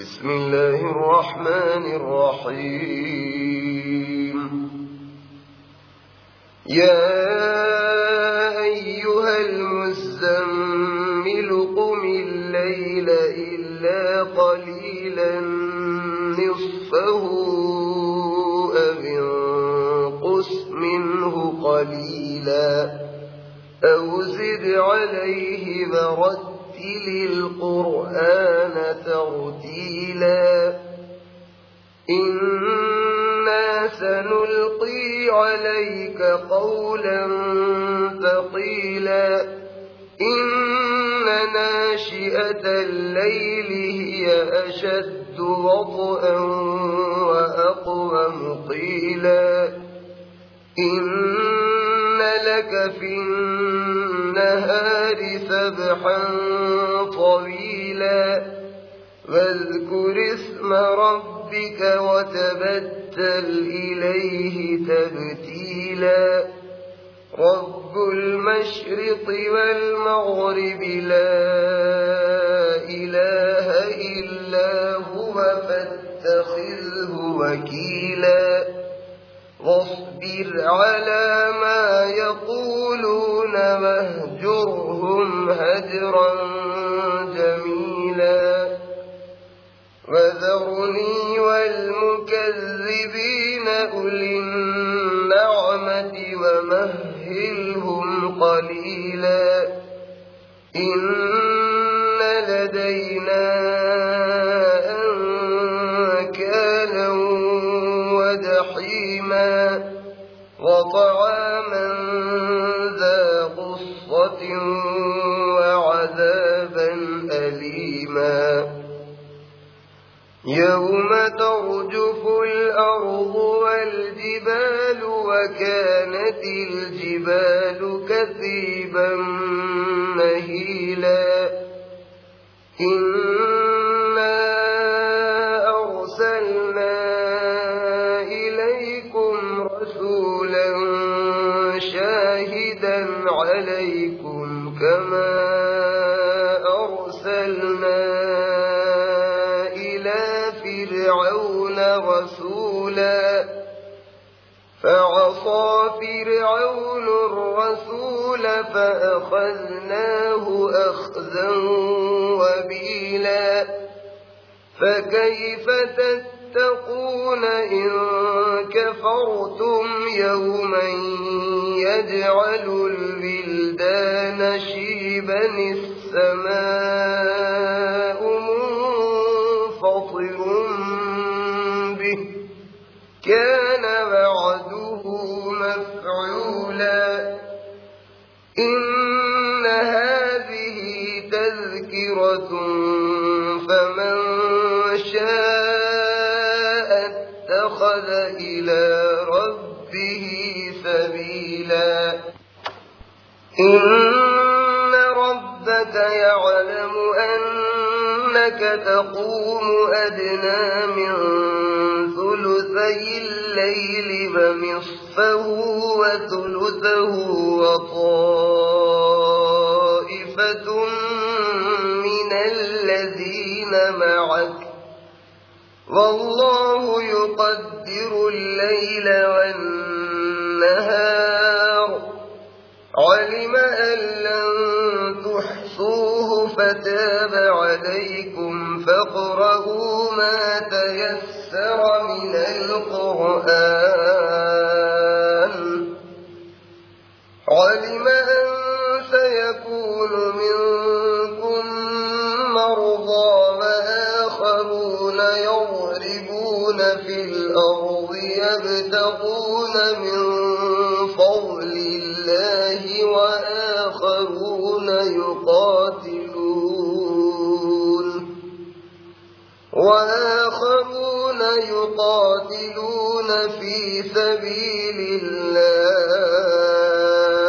بسم الله الرحمن الرحيم. يا أيها المزمل قم الليل إلا قليلا نصفه أو انقص منه قليلا أو زد عليه ورتل القرآن ترتيلا إنا سنلقي عليك قولا ثقيلا إن ناشئة الليل هي أشد وطئا وأقوم قيلا إن لك في النهار سبحا طويلا واذكر اسم ربك وتبتل إليه تبتيلا رب المشرق والمغرب لا إله إلا هو فاتخذه وكيلا واصبر على ما يقولون واهجرهم هجرا جميلا وذرني والمكذبين أولي النعمة ومهلهم قليلا إن لدينا أنكالا وجحيما وطعاما ذا غصة وعذابا أليما يوم ترجف الأرض والجبال وكانت الجبال كثيبا مهيلا إنا أرسلنا إليكم رسولا شاهدا عليكم كما أرسلنا فرعون رسولا فعصى فرعون الرسول فأخذناه أخذا وبيلا فكيف تتقون إن كفرتم يوما يجعل الولدان شيبا السماء منفطر به كان وعده مفعولا إن هذه تذكرة فمن شاء اتخذ إلى ربه سبيلا إن ربك يعلم أنك تقوم أدنى من ثلثي الليل ونصفه وثلثه وطائفة من الذين معك والله يقدر الليل والنهار علم أن لن تحصوه فتاب عليكم فاقرؤوا ما تيسر من القرآن علم أن سيكون منكم مرضى وآخرون يضربون في الأرض يبتغون من فضل الله وآخرون يقاتلون في سبيل الله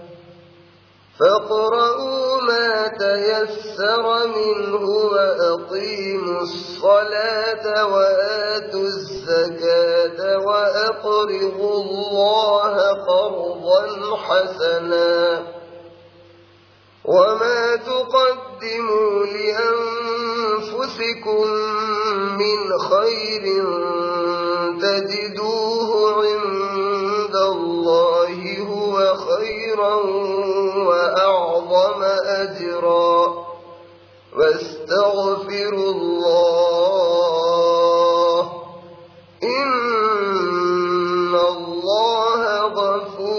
فاقرؤوا ما تيسر منه وأقيموا الصلاة وآتوا الزكاة وأقرضوا الله قرضا حسنا وما تقدموا لأنفسكم أنفسكم من خير تجدوه عند الله هو خيرا وأعظم أجرا واستغفروا الله إن الله غفور